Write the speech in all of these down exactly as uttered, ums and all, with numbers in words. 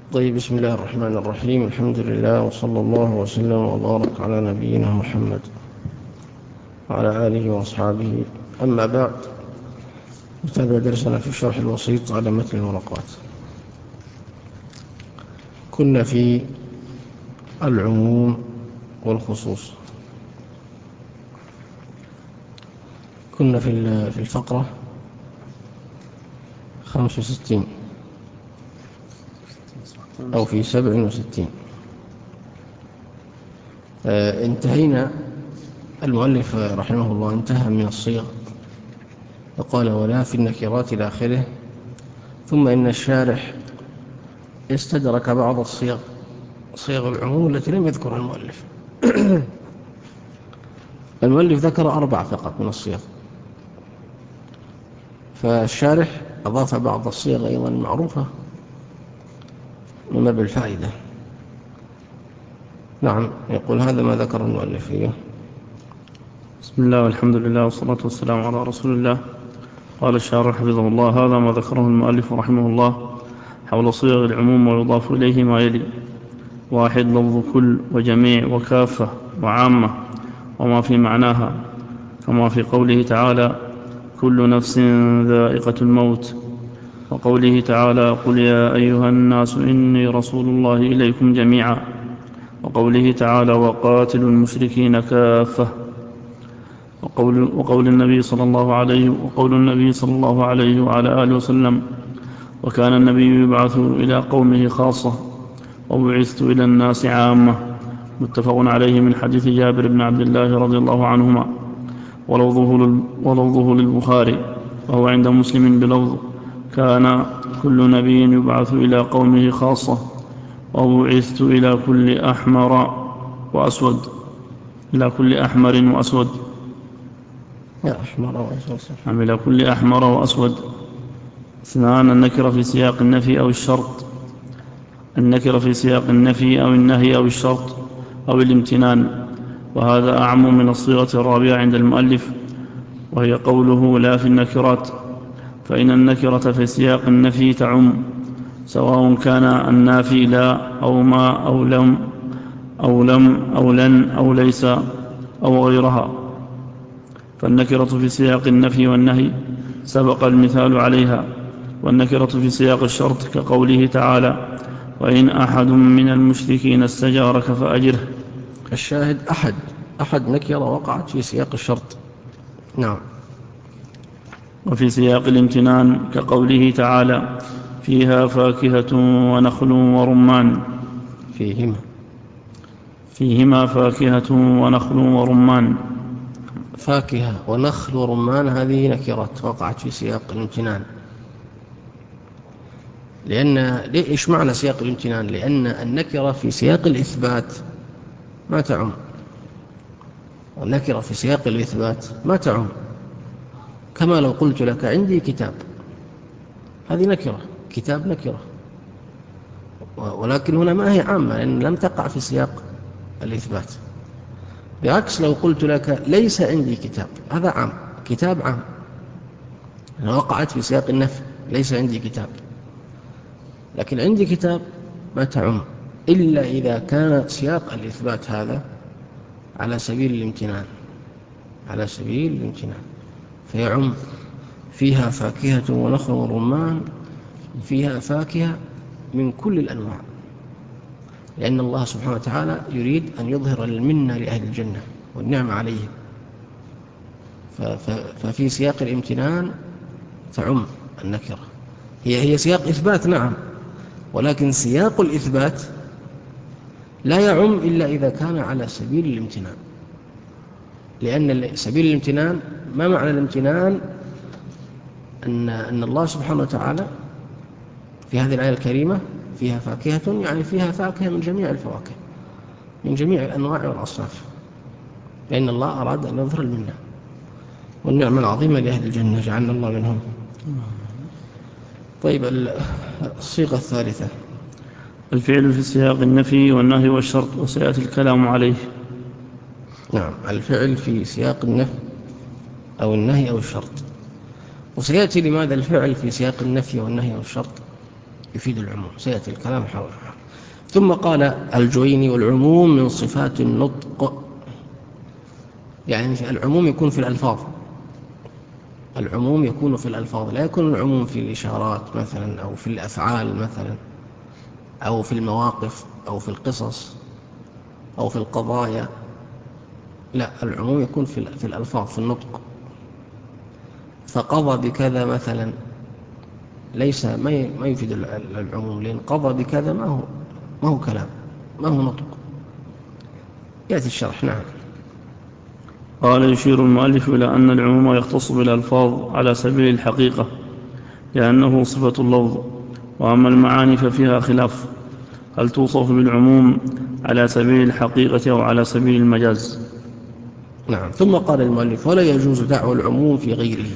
طيب، بسم الله الرحمن الرحيم. الحمد لله، وصلى الله وسلم وبارك على نبينا محمد وعلى آله وأصحابه. أما بعد، نتابع درسنا في الشرح الوسيط على متن الورقات. كنا في العموم والخصوص، كنا في الفقرة خمسة وستين أو في سبع وستين. آه انتهينا. المؤلف رحمه الله انتهى من الصيغ وقال ولا في النكرات إلى آخره، ثم إن الشارح استدرك بعض الصيغ صيغ العموم التي لم يذكرها المؤلف. المؤلف ذكر أربع فقط من الصيغ، فالشارح أضاف بعض الصيغ أيضا معروفة من باب الفائدة. نعم، يقول هذا ما ذكر المؤلف فيه. بسم الله والحمد لله والصلاة والسلام على رسول الله. قال الشارح حفظه الله: هذا ما ذكره المؤلف رحمه الله حول صيغ العموم، ويضاف إليه ما يلي: واحد، لفظ كل وجميع وكافة وعامة وما في معناها، كما في قوله تعالى: كل نفس ذائقة الموت، وقوله تعالى: قل يا أيها الناس إني رسول الله إليكم جميعا، وقوله تعالى: وقاتلوا المشركين كافة، وقول, وقول النبي صلى الله عليه وقول النبي صلى الله عليه وعلى آله وسلم: وكان النبي يبعث إلى قومه خاصة وبعثت إلى الناس عامة. متفق عليه من حديث جابر بن عبد الله رضي الله عنهما، ولفظه للبخاري، وهو عند مسلم بلفظ: كان كل نبي يبعث إلى قومه خاصة وبعثت إلى كل أحمر وأسود إلى كل أحمر وأسود يا أحمر وأسود نعم إلى كل أحمر وأسود. اثنان، النكرة في سياق النفي أو الشرط النكرة في سياق النفي أو النهي أو الشرط أو الامتنان، وهذا أعم من الصيغة الرابعة عند المؤلف، وهي قوله لا في النكرات، فإن النكرة في سياق النفي تعم، سواء كان النافي لا أو ما أو لم أو لم أو لن أو ليس أو غيرها. فالنكرة في سياق النفي والنهي سبق المثال عليها، والنكرة في سياق الشرط كقوله تعالى: وإن أحد من المشركين استجارك فأجره. الشاهد أحد أحد نكرة وقعت في سياق الشرط. نعم. وفي سياق الامتنان كقوله تعالى: فيها فاكهة ونخل ورمان فيهما فيهما فاكهة ونخل ورمان. فاكهة ونخل ورمان هذه نكرات وقعت في سياق الامتنان. لأن إيش معنى سياق الامتنان؟ لأن النكرة في سياق الإثبات ما تعم، النكرة في سياق الإثبات ما تعم. كما لو قلت لك عندي كتاب، هذه نكرة، كتاب نكرة، ولكن هنا ما هي عامة لأن لم تقع في سياق الإثبات. بعكس لو قلت لك ليس عندي كتاب، هذا عام، كتاب عام، وقعت في سياق النفي، ليس عندي كتاب. لكن عندي كتاب ما تعم إلا إذا كان سياق الإثبات هذا على سبيل الامتنان على سبيل الامتنان فيعم. فيها فاكهة ونخل ورمان، فيها فاكهة من كل الأنواع، لأن الله سبحانه وتعالى يريد أن يظهر المنة لأهل الجنة والنعمة عليهم. ففي سياق الامتنان تعم النكرة. هي هي سياق إثبات نعم، ولكن سياق الإثبات لا يعم إلا إذا كان على سبيل الامتنان. لأن سبيل الامتنان، ما معنى الامتنان؟ أن, أن الله سبحانه وتعالى في هذه الآية الكريمة فيها فاكهة، يعني فيها فاكهة من جميع الفواكه، من جميع الأنواع والأصناف، لأن الله أراد أن يظهر المنة والنعمة العظيمة لأهل الجنة، جعلنا الله منهم. طيب، الصيغة الثالثة: الفعل في سياق النفي والنهي والشرط، وسيأتي الكلام عليه. نعم، الفعل في سياق النفي أو النهي أو الشرط. وسيأتي لماذا الفعل في سياق النفي والنهي والشرط. يفيد العموم، سيأتي الكلام حولها. ثم قال الجويني: والعموم من صفات النطق. يعني العموم يكون في الألفاظ، العموم يكون في الألفاظ، لا يكون العموم في الإشارات مثلا، أو في الأفعال مثلا، أو في المواقف، أو في القصص، أو في القضايا. لا، العموم يكون في الألفاظ، في النطق. فقضى بكذا مثلا ليس ما يفيد العموم، لأن قضى بكذا ما هو ما هو كلام، ما هو نطق. يأتي الشرح. نعم. قال: يشير المؤلف إلى أن العموم يختص بالألفاظ على سبيل الحقيقة لأنه صفة اللفظ، وأما المعاني ففيها خلاف، هل توصف بالعموم على سبيل الحقيقة أو على سبيل المجاز؟ نعم. ثم قال المؤلف: ولا يجوز دعوى العموم في غيره،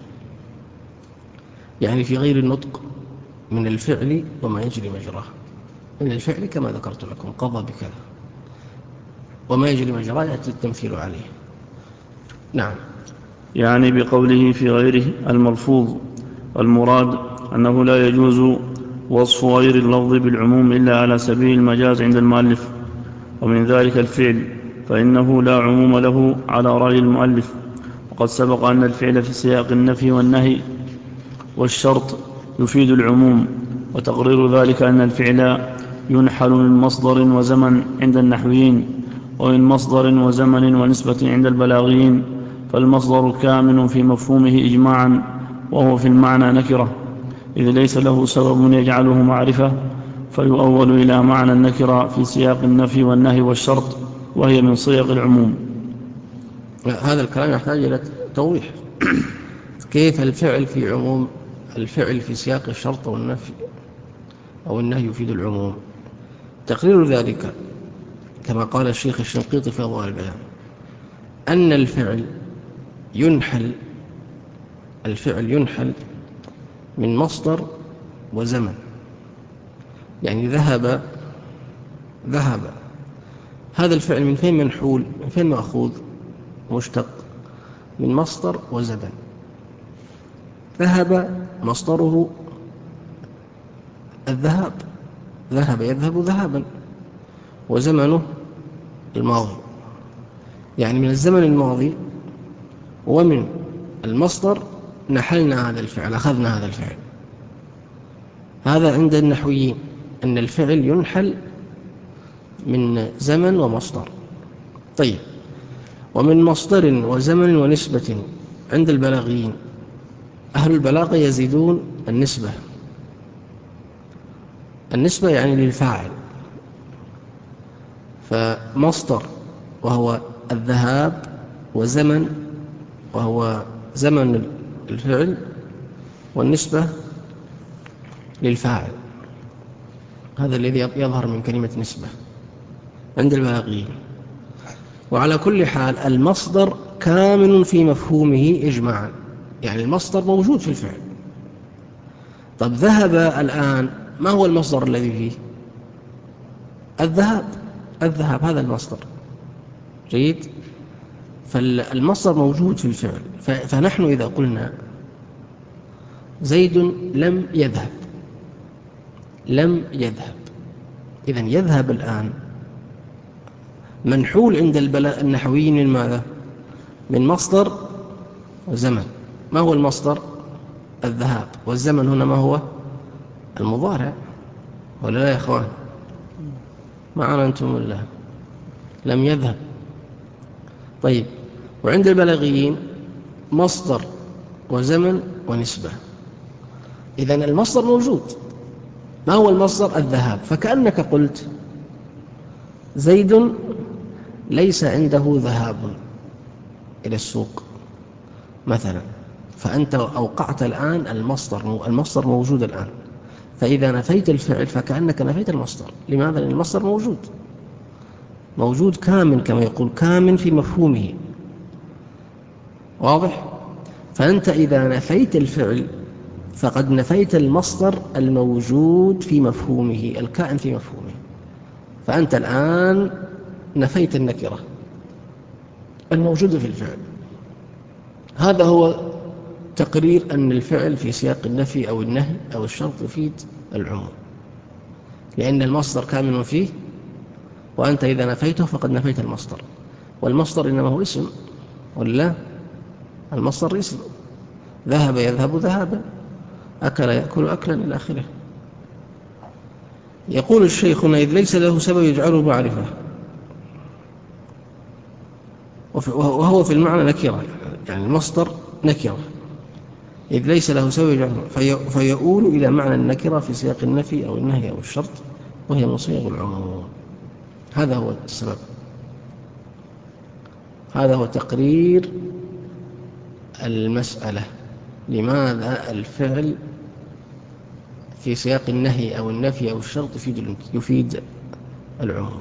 يعني في غير النطق، من الفعل وما يجري مجراه. من الفعل كما ذكرت لكم، قضى بكذا، وما يجري مجراه يأتي التمثيل عليه. نعم. يعني بقوله في غيره الملفوظ، المراد أنه لا يجوز وصف غير اللفظ بالعموم إلا على سبيل المجاز عند المؤلف، ومن ذلك الفعل، فإنه لا عموم له على رأي المؤلف. وقد سبق أن الفعل في سياق النفي والنهي والشرط يفيد العموم، وتقرير ذلك أن الفعل ينحل من مصدر وزمن عند النحويين، ومن مصدر وزمن ونسبة عند البلاغيين، فالمصدر كامن في مفهومه إجماعا، وهو في المعنى نكرة، إذ ليس له سبب يجعله معرفة، فيؤول إلى معنى النكرة في سياق النفي والنهي والشرط، وهي من صيغ العموم. هذا الكلام يحتاج إلى توضيح. كيف الفعل في عموم؟ الفعل في سياق الشرط والنفي أو النهي يفيد العموم. تقرير ذلك كما قال الشيخ الشنقيطي في أضواء البيان، أن الفعل ينحل الفعل ينحل من مصدر وزمن. يعني ذهب ذهب هذا الفعل من فين منحول؟ من فين مأخوذ؟ مشتق من مصدر وزمن. ذهب مصدره الذهاب، ذهب يذهب ذهابا، وزمنه الماضي، يعني من الزمن الماضي ومن المصدر نحلنا هذا الفعل، أخذنا هذا الفعل. هذا عند النحويين، أن الفعل ينحل من زمن ومصدر. طيب، ومن مصدر وزمن ونسبة عند البلاغيين. أهل البلاغة يزيدون النسبة، النسبة يعني للفاعل، فمصدر وهو الذهاب، وزمن وهو زمن الفعل، والنسبة للفاعل. هذا الذي يظهر من كلمة نسبة عند البلاغيين. وعلى كل حال المصدر كامن في مفهومه إجماعا، يعني المصدر موجود في الفعل. طب ذهب الآن، ما هو المصدر الذي فيه؟ الذهاب، الذهاب هذا المصدر. جيد. فالمصدر موجود في الفعل. فنحن إذا قلنا زيد لم يذهب، لم يذهب، إذن يذهب الآن منحول عند النحويين من ماذا؟ من مصدر وزمن. ما هو المصدر؟ الذهاب. والزمن هنا ما هو؟ المضارع، ولا لا يا إخوان؟ معنا أنتم الله. لم يذهب. طيب، وعند البلاغيين مصدر وزمن ونسبة. إذن المصدر موجود. ما هو المصدر؟ الذهاب. فكأنك قلت زيد ليس عنده ذهاب إلى السوق مثلا، فأنت أوقعت الآن المصدر، المصدر موجود الآن. فإذا نفيت الفعل فكأنك نفيت المصدر. لماذا؟ لأن المصدر موجود، موجود كامن، كما يقول كامن في مفهومه. واضح؟ فأنت إذا نفيت الفعل فقد نفيت المصدر الموجود في مفهومه، الكائن في مفهومه. فأنت الآن نفيت النكرة الموجودة في الفعل. هذا هو تقرير أن الفعل في سياق النفي أو النهي أو الشرط يفيد العموم، لأن المصدر كامن فيه، وأنت إذا نفيته فقد نفيت المصدر، والمصدر إنما هو اسم، ولا المصدر اسم. ذهب يذهب ذهابا، أكل يأكل أكلا إلى آخره. يقول الشيخ إذ ليس له سبب يجعله معرفة، وهو في المعنى نكرة، يعني المصدر نكرة، إذ ليس له سبب يجعله، في فيؤول إلى معنى النكرة في سياق النفي أو النهي أو الشرط، وهي من صيغ العموم. هذا هو السبب، هذا هو تقرير المسألة. لماذا الفعل في سياق النهي أو النفي أو الشرط يفيد يفيد العموم؟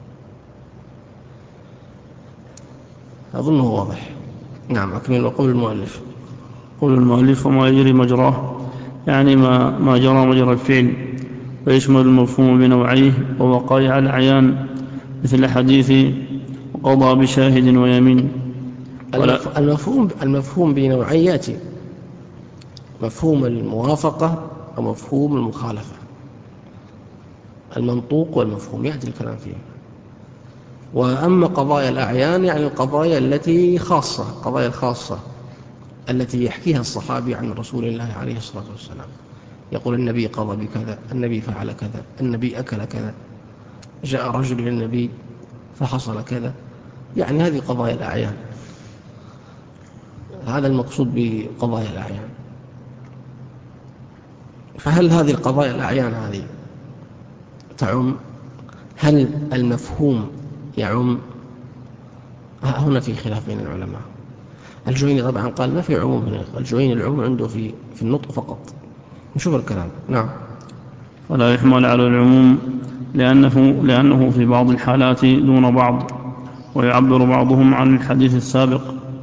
أظنه واضح. نعم، أكمل وقول المؤلف. قول المؤلف وما يجري مجراه، يعني ما, ما جرى مجرى الفعل، ويشمل المفهوم بنوعيه ووقائع الأعيان، مثل حديث وقضى بشاهد ويمين. المفهوم, المفهوم بنوعياته، مفهوم الموافقة ومفهوم المخالفة، المنطوق والمفهوم يأتي الكلام فيه. وأما قضايا الأعيان يعني القضايا التي خاصة، قضايا الخاصة التي يحكيها الصحابي عن رسول الله عليه الصلاة والسلام، يقول النبي قضى بكذا، النبي فعل كذا، النبي أكل كذا، جاء رجل للنبي فحصل كذا، يعني هذه قضايا الأعيان. هذا المقصود بقضايا الأعيان. فهل هذه القضايا الأعيان هذه تعم؟ هل المفهوم يعم؟ هنا في خلاف بين العلماء. الجويني طبعا قال ما في عموم هنا، الجويني العموم عنده في في النطق فقط. نشوف الكلام. نعم. ولا يحمل على العموم لأنه, لأنه في بعض الحالات دون بعض، ويعبر بعضهم عن الحديث السابق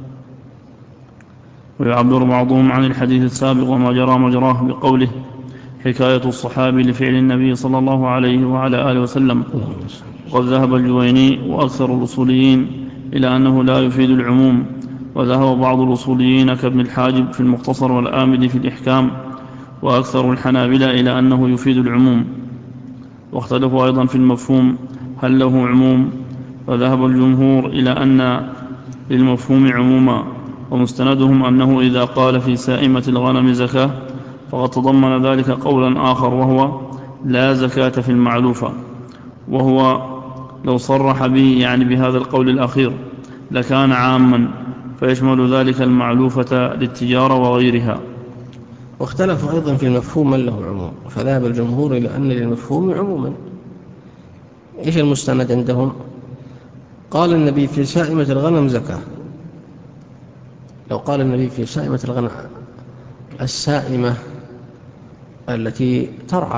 ويعبر بعضهم عن الحديث السابق وما جرى مجراه بقوله حكاية الصحابي لفعل النبي صلى الله عليه وعلى آله وسلم. وقد ذهب الجويني وأكثر الأصوليين إلى أنه لا يفيد العموم، وذهب بعض الأصوليين كابن الحاجب في المختصر والآمد في الإحكام، وأكثر الحنابلة إلى أنه يفيد العموم. واختلفوا أيضا في المفهوم هل له عموم، وذهب الجمهور إلى أن للمفهوم عموما، ومستندهم أنه إذا قال في سائمة الغنم زكاة فقد تضمن ذلك قولا آخر وهو لا زكاة في المعلوفة، وهو لو صرح به يعني بهذا القول الأخير لكان عاما، فيشمل ذلك المعلوفة للتجارة وغيرها. واختلفوا أيضا في المفهوم من له عموم، فذهب الجمهور إلى أن للمفهوم عموما. إيش المستند عندهم؟ قال النبي في سائمة الغنم زكاة. لو قال النبي في سائمة الغنم، السائمة التي ترعى،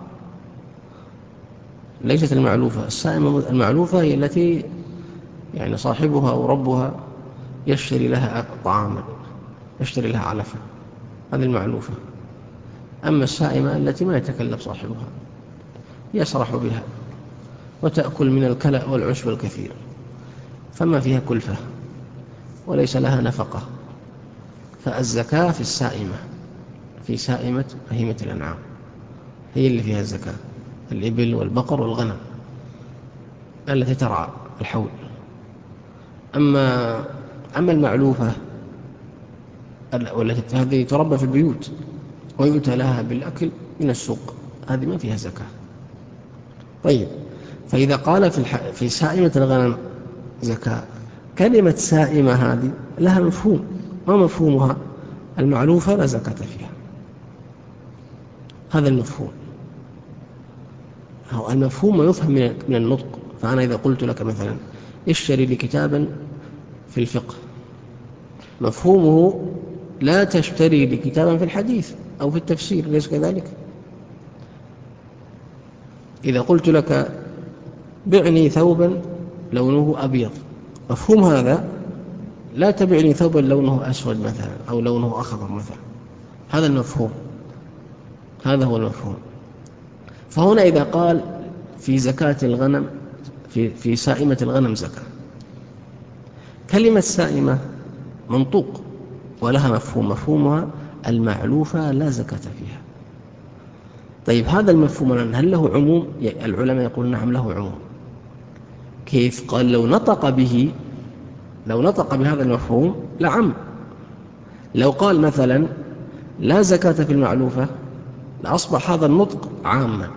ليست المعلوفة. السائمة المعلوفة هي التي يعني صاحبها أو ربها يشتري لها طعاما، يشتري لها علفا، هذه المعلوفة. أما السائمة التي ما يتكلف صاحبها، يسرح بها وتأكل من الكلأ والعشب الكثير، فما فيها كلفة وليس لها نفقة. فالزكاة في السائمة، في سائمة بهيمة الأنعام، هي اللي فيها الزكاة، الإبل والبقر والغنم التي ترعى الحول. أما أما المعلوفة والتي هذه تربى في البيوت ويؤتى لها بالأكل من السوق، هذه ما فيها زكاة. طيب، فإذا قال في, الح... في سائمة الغنم زكاة، كلمة سائمة هذه لها مفهوم، ما مفهومها؟ المعلوفة لا زكاة فيها، هذا المفهوم. هو المفهوم ما يفهم من النطق. فأنا إذا قلت لك مثلا اشتري لي كتابا في الفقه، مفهومه لا تشتري لي كتابا في الحديث أو في التفسير، ليس كذلك؟ إذا قلت لك بعني ثوبا لونه أبيض، مفهوم هذا لا تبعني ثوبا لونه أسود مثلا أو لونه أخضر مثلا، هذا المفهوم، هذا هو المفهوم. فهنا إذا قال في زكاة الغنم، في, في سائمة الغنم زكاة، كلمة سائمة منطوق ولها مفهوم، مفهومها المعلوفة لا زكاة فيها. طيب هذا المفهوم هل له عموم؟ العلماء يقول نعم له عموم. كيف؟ قال لو نطق به، لو نطق بهذا المفهوم لعم. لو قال مثلا لا زكاة في المعلوفة لأصبح هذا النطق عاما.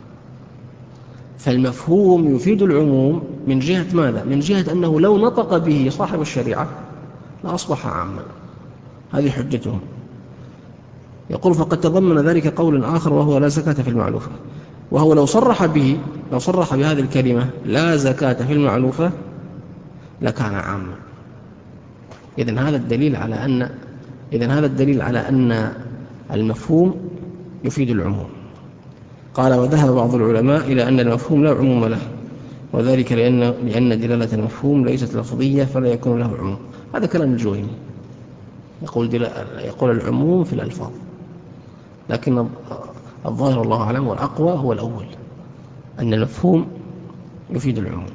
فالمفهوم يفيد العموم من جهة ماذا؟ من جهة أنه لو نطق به صاحب الشريعة لأصبح عاما. هذه حجتهم. يقول فقد تضمن ذلك قول آخر وهو لا زكاة في المعلوفة، وهو لو صرح به، لو صرح بهذه الكلمة لا زكاة في المعلوفة لكان عاما. إذن هذا الدليل على أن إذن هذا الدليل على أن المفهوم يفيد العموم. قال وذهب بعض العلماء إلى أن المفهوم لا عموم له، وذلك لأن لأن دلالة المفهوم ليست لفظية فلا يكون له عموم. هذا كلام الجويني، يقول يقول العموم في الألفاظ، لكن الظاهر الله أعلم والأقوى هو الأول، أن المفهوم يفيد العموم.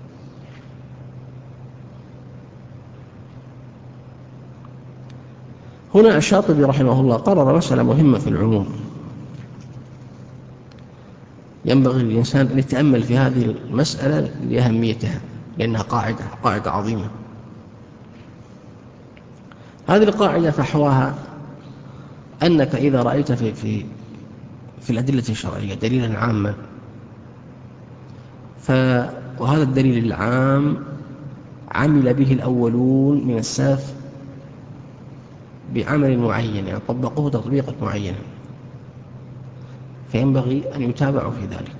هنا الشاطبي رحمه الله قرر مسألة مهمة في العموم، ينبغي للإنسان أن يتأمل في هذه المسألة لأهميتها، لأنها قاعدة قاعدة عظيمة. هذه القاعدة فحواها أنك إذا رأيت في في في الأدلة الشرعية دليلا عاما، ف وهذا الدليل العام عمل به الأولون من السلف بعمل معين، يعني طبقوه تطبيقا معينا، فينبغي أن يتابعوا في ذلك.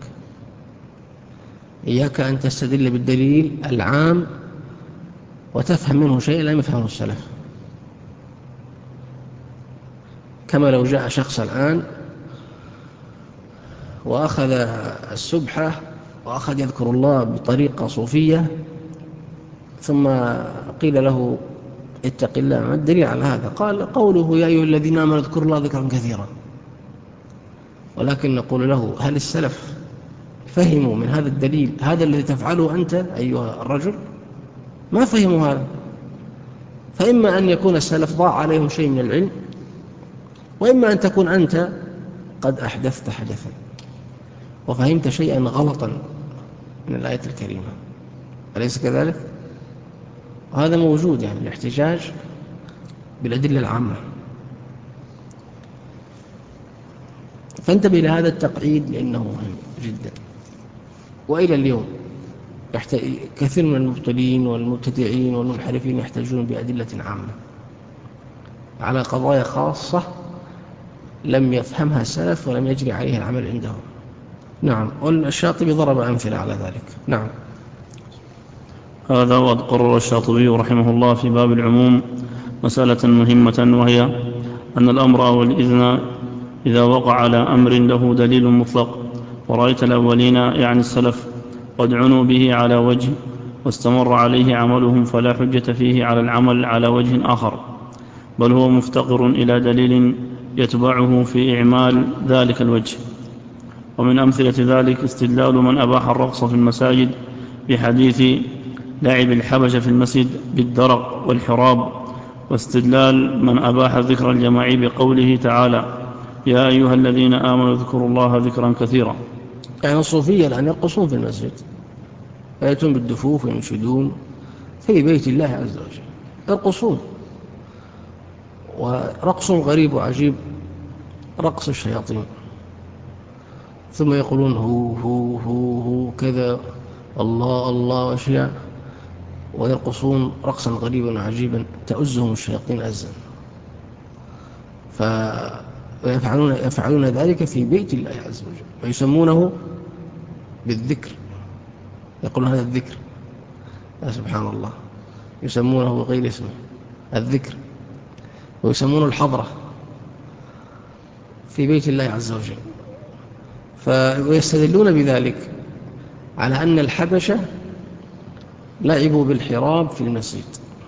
إياك أن تستدل بالدليل العام وتفهم منه شيء لم يفهمه السلف. كما لو جاء شخص الآن وأخذ السبحة وأخذ يذكر الله بطريقة صوفية، ثم قيل له اتق الله، ما الدليل على هذا؟ قال قوله يا أيها الذين آمنوا اذكروا الله ذكرا كثيرا. ولكن نقول له هل السلف فهموا من هذا الدليل هذا الذي تفعله أنت أيها الرجل؟ ما فهموا هذا. فإما أن يكون السلف ضاع عليهم شيء من العلم، وإما أن تكون أنت قد أحدثت حدثا وفهمت شيئا غلطا من الآية الكريمة، أليس كذلك؟ وهذا موجود، يعني الاحتجاج بالأدلة العامة. فانتبه لهذا التقعيد لأنه مهم جدا. وإلى اليوم كثير من المبطلين والمبتدعين والمنحرفين يحتجون بأدلة عامة على قضايا خاصة لم يفهمها السلف ولم يجري عليها العمل عندهم. نعم، والشاطبي ضرب أمثلة على ذلك. نعم. هذا وقد قرر الشاطبي رحمه الله في باب العموم مسألة مهمة، وهي أن الأمر أو الإذن إذا وقع على أمر له دليل مطلق، ورأيت الأولين يعني السلف قد عنوا به على وجه واستمر عليه عملهم، فلا حجة فيه على العمل على وجه آخر، بل هو مفتقر إلى دليل يتبعه في إعمال ذلك الوجه. ومن أمثلة ذلك استدلال من أباح الرقص في المساجد بحديث لعب الحبش في المسجد بالدرق والحراب، واستدلال من أباح ذكر الجماعي بقوله تعالى يا أيها الذين آمنوا اذكروا الله ذكرا كثيرا. يعني الصوفية الآن يرقصون في المسجد، يأتون بالدفوف وينشدون في بيت الله عز وجل، يرقصون، ورقص غريب وعجيب، رقص الشياطين، ثم يقولون هو هو هو هو كذا الله الله وأشياء، ويرقصون رقصا غريبا وعجيبا تؤزهم الشياطين أزا. فيفعلون يفعلون ذلك في بيت الله عز وجل، ويسمونه بالذكر، يقولون هذا الذكر، يا سبحان الله، يسمونه بغير اسمه الذكر، ويسمونه الحضرة في بيت الله عز وجل. فيستدلون بذلك على أن الحبشة لعبوا بالحراب في المسجد.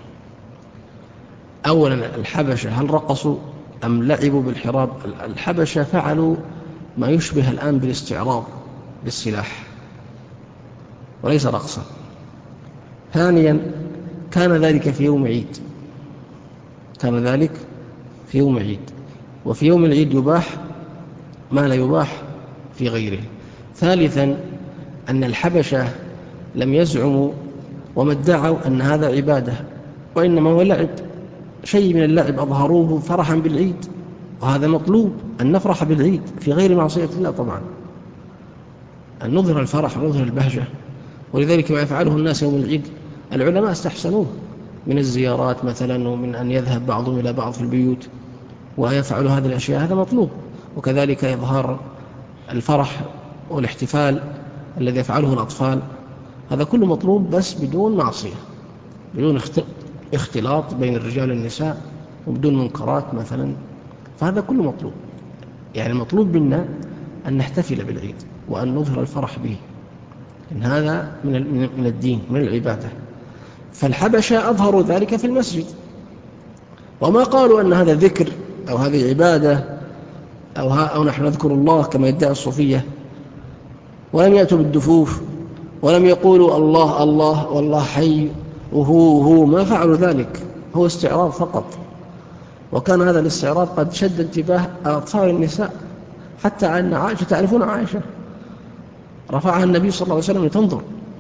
أولا الحبشة هل رقصوا أم لعبوا بالحراب؟ الحبشة فعلوا ما يشبه الآن بالاستعراض بالسلاح وليس رقصا. ثانيا كان ذلك في يوم عيد، كان ذلك في يوم عيد، وفي يوم العيد يباح ما لا يباح في غيره. ثالثا أن الحبشة لم يزعموا وما ادعوا أن هذا عبادة، وإنما هو لعب، شيء من اللعب أظهروه فرحا بالعيد، وهذا مطلوب أن نفرح بالعيد في غير معصية الله طبعا، أن نظهر الفرح ونظهر البهجة. ولذلك ما يفعله الناس يوم العيد العلماء استحسنوه من الزيارات مثلا، ومن أن يذهب بعضهم إلى بعض في البيوت ويفعل هذه الأشياء، هذا مطلوب. وكذلك إظهار الفرح والاحتفال الذي يفعله الأطفال، هذا كله مطلوب، بس بدون معصية، بدون اختلاط بين الرجال والنساء، وبدون منكرات مثلا، فهذا كله مطلوب. يعني المطلوب منا أن نحتفل بالعيد وأن نظهر الفرح به، إن هذا من الدين، من العبادة. فالحبشة أظهروا ذلك في المسجد، وما قالوا أن هذا ذكر أو هذه عبادة أو, أو نحن نذكر الله كما يدعي الصوفية، ولم يأتوا بالدفوف، ولم يقولوا الله الله والله حي وهو هو، ما فعلوا ذلك، هو استعراض فقط. وكان هذا الاستعراض قد شد انتباه أطفال النساء، حتى أن عائشة، تعرفون عائشة رفعها النبي صلى الله عليه وسلم لتنظر،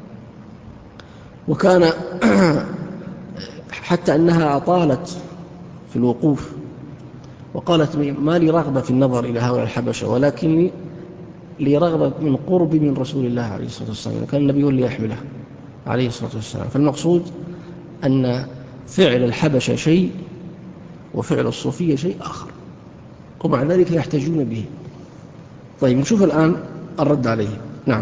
وكان حتى أنها أطالت في الوقوف، وقالت ما لي رغبة في النظر إلى هؤلاء الحبشة، ولكني لي رغبة من قرب من رسول الله عليه الصلاة والسلام، كان النبي هو اللي يحمله عليه الصلاة والسلام. فالمقصود أن فعل الحبشة شيء، وفعل الصوفية شيء آخر، ومع ذلك يحتجون به. طيب نشوف الآن الرد عليه. نعم.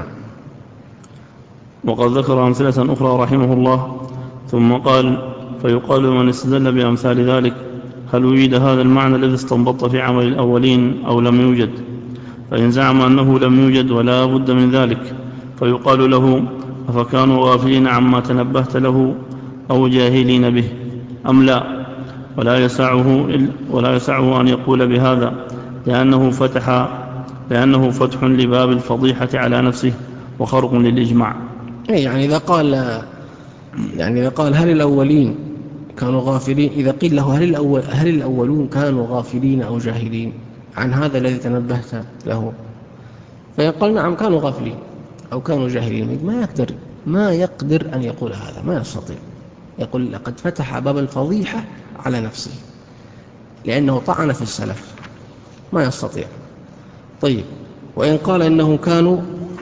وقد ذكر أمثلة أخرى رحمه الله، ثم قال: فيقال من استدل بأمثال ذلك هل وجد هذا المعنى الذي استنبط في عمل الأولين أو لم يوجد؟ فإن زعم أنه لم يوجد ولا بد من ذلك فيقال له: أفكانوا غافلين عما تنبهت له أو جاهلين به أم لا؟ ولا يسعه, ولا يسعه أن يقول بهذا، لأنه فتح, لأنه فتح لباب الفضيحة على نفسه وخرق للإجماع. يعني إذا قال يعني إذا قال هل الأولين كانوا غافلين، إذا قيل له هل, الأول هل الأولون كانوا غافلين أو جاهلين عن هذا الذي تنبهت له، فيقول نعم كانوا غافلين أو كانوا جاهلين، ما يقدر ما يقدر أن يقول هذا، ما يستطيع. يقول لقد فتح باب الفضيحة على نفسه، لأنه طعن في السلف، ما يستطيع. طيب وإن قال إنهم كانوا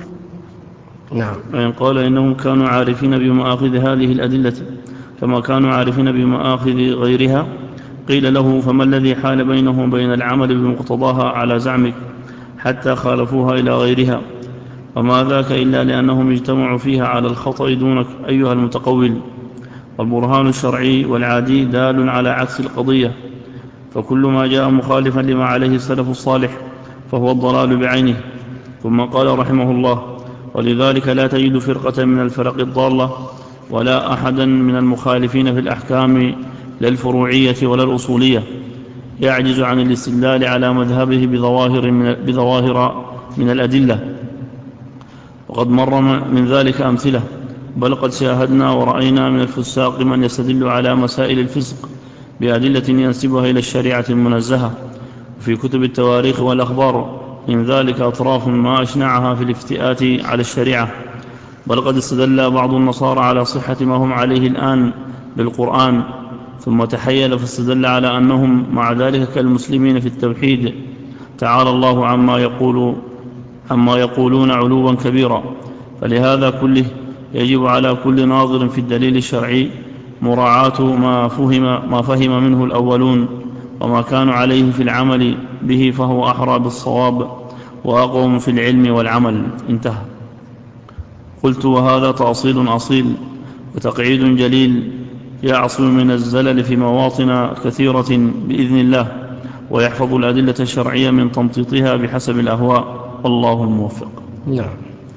نعم وإن قال إنهم كانوا عارفين بمآخذ هذه الأدلة كما كانوا عارفين بمآخذ غيرها، قيل له: فما الذي حال بينهم وبين العمل بمقتضاها على زعمك حتى خالفوها إلى غيرها؟ وما ذاك إلا لأنهم اجتمعوا فيها على الخطأ دونك أيها المتقول. والبرهان الشرعي والعادي دال على عكس القضية، فكل ما جاء مخالفا لما عليه السلف الصالح فهو الضلال بعينه. ثم قال رحمه الله: ولذلك لا تجد فرقة من الفرق الضالة ولا أحدا من المخالفين في الأحكام لا الفروعية ولا الأصولية يعجز عن الاستدلال على مذهبه بظواهر من, بظواهر من الأدلة، وقد مر من ذلك أمثلة، بل قد شاهدنا ورأينا من الفساق من يستدل على مسائل الفسق بأدلة ينسبها إلى الشريعة المنزهة. وفي كتب التواريخ والأخبار من ذلك أطراف ما أشنعها في الافتئات على الشريعة، بل قد استدل بعض النصارى على صحة ما هم عليه الآن بالقرآن، ثم تحيل فاستدل على أنهم مع ذلك كالمسلمين في التوحيد، تعالى الله عما يقول عما يقولون علوا كبيرا. فلهذا كله يجب على كل ناظر في الدليل الشرعي مراعاة ما فهم, ما فهم منه الأولون وما كانوا عليه في العمل به، فهو أحرى بالصواب وأقوم في العلم والعمل. انتهى. قلت: وهذا تأصيل أصيل وتقعيد جليل يعصم من الزلل في مواطن كثيرة بإذن الله، ويحفظ الأدلة الشرعية من تمطيطها بحسب الأهواء، والله الموفق. نعم.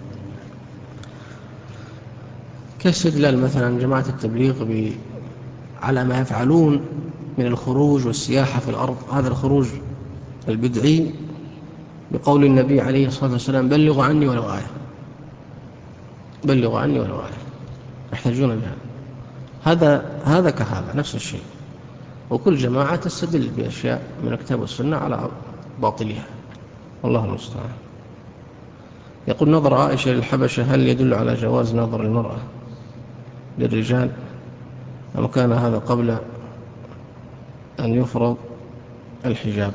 كاستدلال مثلا جماعة التبليغ ب... على ما يفعلون من الخروج والسياحة في الأرض، هذا الخروج البدعي، بقول النبي عليه الصلاة والسلام: بلغوا عني ولو آية، بلغوا عني ولو آية، يحتاجون بها. هذا هذا كهذا نفس الشيء، وكل جماعة تستدل بأشياء من الكتاب والسنة على باطلها، والله المستعان. يقول نظر عائشة للحبشة هل يدل على جواز نظر المرأة للرجال أم كان هذا قبل أن يفرض الحجاب؟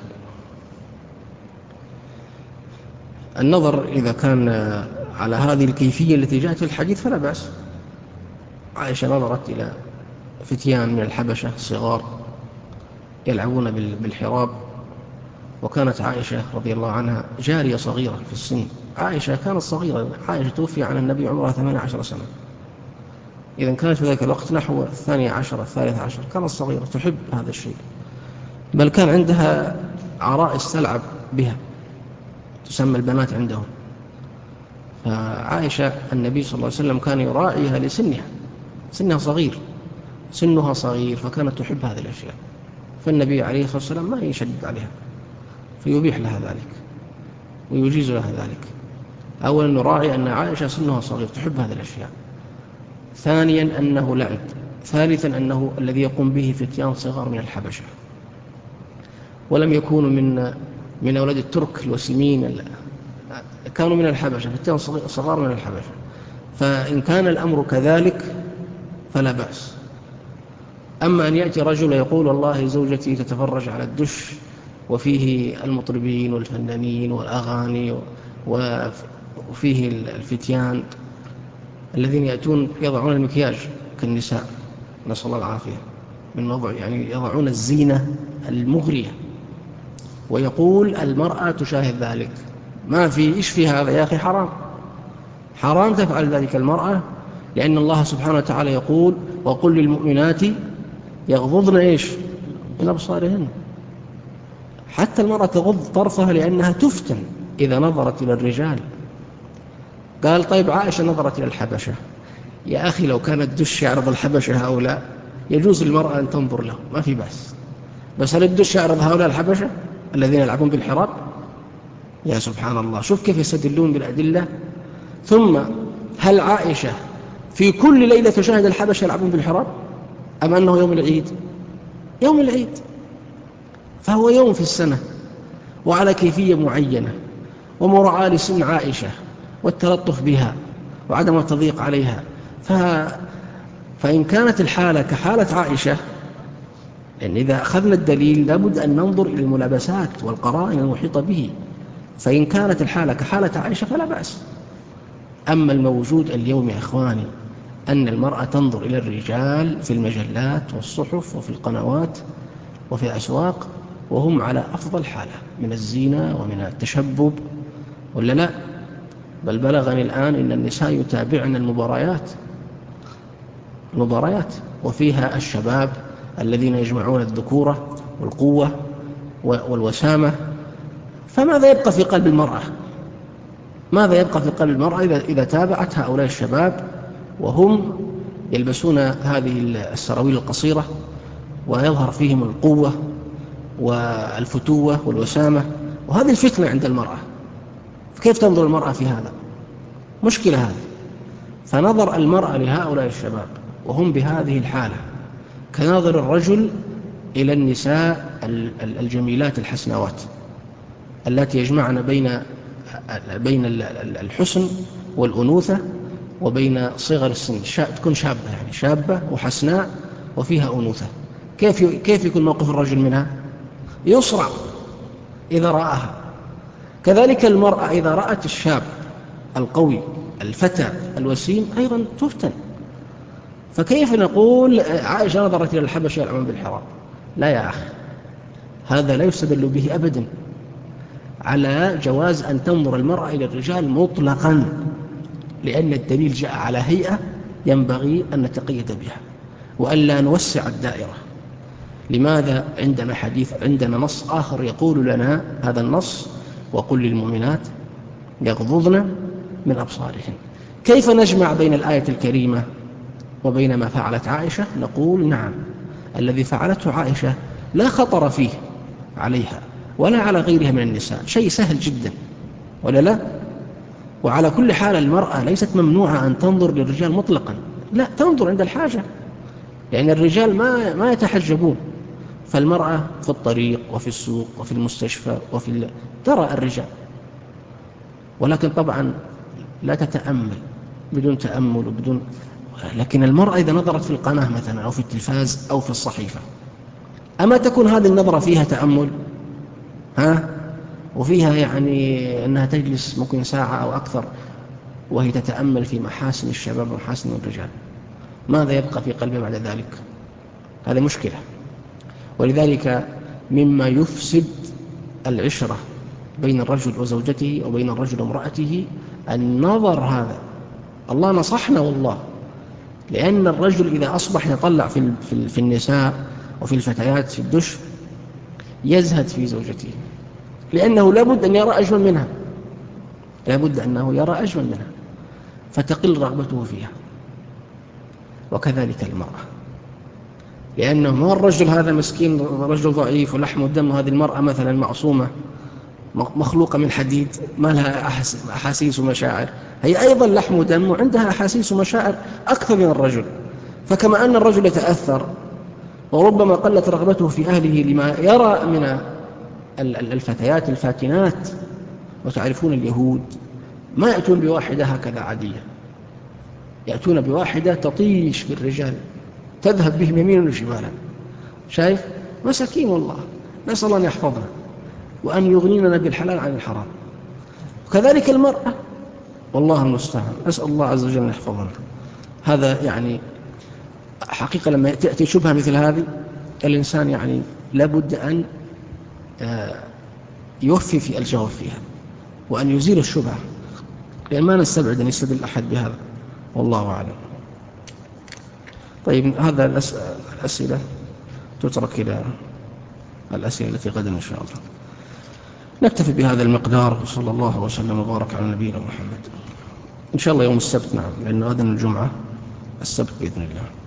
النظر إذا كان على هذه الكيفية التي جاءت في الحديث فلا بأس. عائشة نظرت إلى فتيان من الحبشة صغار يلعبون بالحراب، وكانت عائشة رضي الله عنها جارية صغيرة في السن. عائشة كانت صغيرة، عائشة توفي عن النبي عمرها ثمانية عشر سنة، إذن كانت في ذلك الوقت نحو الثانية عشر الثالث عشر، كانت صغيرة تحب هذا الشيء، بل كان عندها عرائس تلعب بها تسمى البنات عندهم. فعائشة النبي صلى الله عليه وسلم كان يراعيها لسنها، سنها صغير سنها صغير فكانت تحب هذه الأشياء، فالنبي عليه الصلاة والسلام ما يشدد عليها فيبيح لها ذلك ويجيز لها ذلك. أولا نراعي أن عائشة سنها صغير تحب هذه الأشياء، ثانيا أنه لعب، ثالثا أنه الذي يقوم به فتيان صغار من الحبشة، ولم يكونوا من من أولاد الترك الوسيمين، كانوا من الحبشة، فتيان صغار من الحبشة. فإن كان الأمر كذلك فلا بأس. أما أن يأتي رجل يقول والله زوجتي تتفرج على الدش وفيه المطربين والفنانين والأغاني وفيه الفتيان الذين يأتون يضعون المكياج كالنساء نسأل الله العافية من وضع، يعني يضعون الزينة المغرية، ويقول المرأة تشاهد ذلك، ما في إيش في هذا يا أخي؟ حرام حرام تفعل ذلك المرأة، لأن الله سبحانه وتعالى يقول وقل للمؤمنات يغضضن إيش من أبصارهن. حتى المرأة تغض طرفها لأنها تفتن إذا نظرت إلى الرجال. قال طيب عائشة نظرت إلى الحبشة، يا أخي لو كان الدش يعرض الحبشة هؤلاء يجوز للمرأة أن تنظر له، ما في بأس، بس هل الدش يعرض هؤلاء الحبشة الذين يلعبون بالحراب؟ يا سبحان الله، شوف كيف يستدلون بالأدلة. ثم هل عائشة في كل ليلة تشاهد الحبشة يلعبون بالحراب أم أنه يوم العيد؟ يوم العيد، فهو يوم في السنة وعلى كيفية معينة ومراعاة لسن عائشة والتلطف بها وعدم التضييق عليها. ف... فإن كانت الحالة كحالة عائشة، لأن إذا أخذنا الدليل لابد أن ننظر إلى الملابسات والقرائن المحيطة به، فإن كانت الحالة كحالة عائشة فلا بأس. أما الموجود اليوم يا إخواني أن المرأة تنظر إلى الرجال في المجلات والصحف وفي القنوات وفي الأسواق وهم على أفضل حالة من الزينة ومن التشبب، ولا لا؟ بل بلغني الآن إن النساء يتابعن المباريات المباريات وفيها الشباب الذين يجمعون الذكورة والقوة والوسامة. فماذا يبقى في قلب المرأة؟ ماذا يبقى في قلب المرأة إذا, إذا تابعت هؤلاء الشباب وهم يلبسون هذه السراويل القصيرة ويظهر فيهم القوة والفتوة والوسامة، وهذه الفتنة عند المرأة، كيف تنظر المرأة في هذا؟ مشكلة هذه. فنظر المرأة لهؤلاء الشباب وهم بهذه الحالة كناظر الرجل إلى النساء الجميلات الحسنوات التي يجمعن بين بين الحسن والأنوثة وبين صغر السن، تكون شابة يعني شابة وحسناء وفيها أنوثة. كيف كيف يكون موقف الرجل منها؟ يصرع إذا رآها. كذلك المرأة إذا رأت الشاب القوي الفتى الوسيم أيضا تفتن. فكيف نقول عائشة نظرت إلى الحبشة يلعبون بالحرام؟ لا يا أخي، هذا لا يستدل به أبدا على جواز أن تنظر المرأة إلى الرجال مطلقا، لأن الدليل جاء على هيئة ينبغي أن نتقيد بها وألا نوسع الدائرة. لماذا عندنا حديث عندنا نص آخر يقول لنا هذا النص وقل للمؤمنات يغضضن من أبصارهن؟ كيف نجمع بين الآية الكريمة وبين ما فعلت عائشة؟ نقول نعم، الذي فعلته عائشة لا خطر فيه عليها ولا على غيرها من النساء، شيء سهل جدا، ولا لا؟ وعلى كل حال المرأة ليست ممنوعة أن تنظر للرجال مطلقا، لا، تنظر عند الحاجة، لأن الرجال ما ما يتحجبون، فالمرأة في الطريق وفي السوق وفي المستشفى وفي ال... ترى الرجال. ولكن طبعا لا تتأمل بدون تأمل وبدون. لكن المرأة إذا نظرت في القناة مثلا أو في التلفاز أو في الصحيفة، أما تكون هذه النظرة فيها تأمل ها وفيها يعني أنها تجلس ممكن ساعة أو أكثر وهي تتأمل في محاسن الشباب ومحاسن الرجال، ماذا يبقى في قلبه بعد ذلك؟ هذا مشكلة. ولذلك مما يفسد العشرة بين الرجل وزوجته أو بين الرجل وامرأته النظر هذا. الله نصحنا والله، لأن الرجل إذا أصبح يطلع في في النساء وفي الفتيات في الدش يزهد في زوجته، لأنه لابد أن يرى أجمل منها، لابد أنه يرى أجمل منها فتقل رغبته فيها. وكذلك المرأة، لأنه ما الرجل هذا مسكين رجل ضعيف ولحم ودم، هذه المرأة مثلا معصومة مخلوقة من حديد ما لها أحاسيس ومشاعر، هي أيضا لحم ودم وعندها أحاسيس ومشاعر أكثر من الرجل. فكما أن الرجل يتأثر وربما قلت رغبته في أهله لما يرى من الفتيات الفاتنات، وتعرفون اليهود ما يأتون بواحدة هكذا عادية، يأتون بواحدة تطيش بالرجال تذهب بهم يمينا وشمالا. شايف مساكين والله، نسأل الله أن يحفظنا وأن يغنينا بالحلال عن الحرام. وكذلك المرأة والله المستعان، أسأل الله عز وجل أن يحفظنا. هذا يعني حقيقة لما تأتي شبهة مثل هذه الإنسان يعني لابد أن يوفي في الجواب فيها وأن يزيل الشبهة، لأن ما نستبعد أن يستدل أحد بهذا، والله أعلم. طيب هذا الأسئلة تترك إلى الأسئلة التي غدا إن شاء الله. نكتفي بهذا المقدار، وصلى الله وسلم وبارك على نبينا محمد. إن شاء الله يوم السبت، نعم، لأن غدا الجمعة، السبت بإذن الله.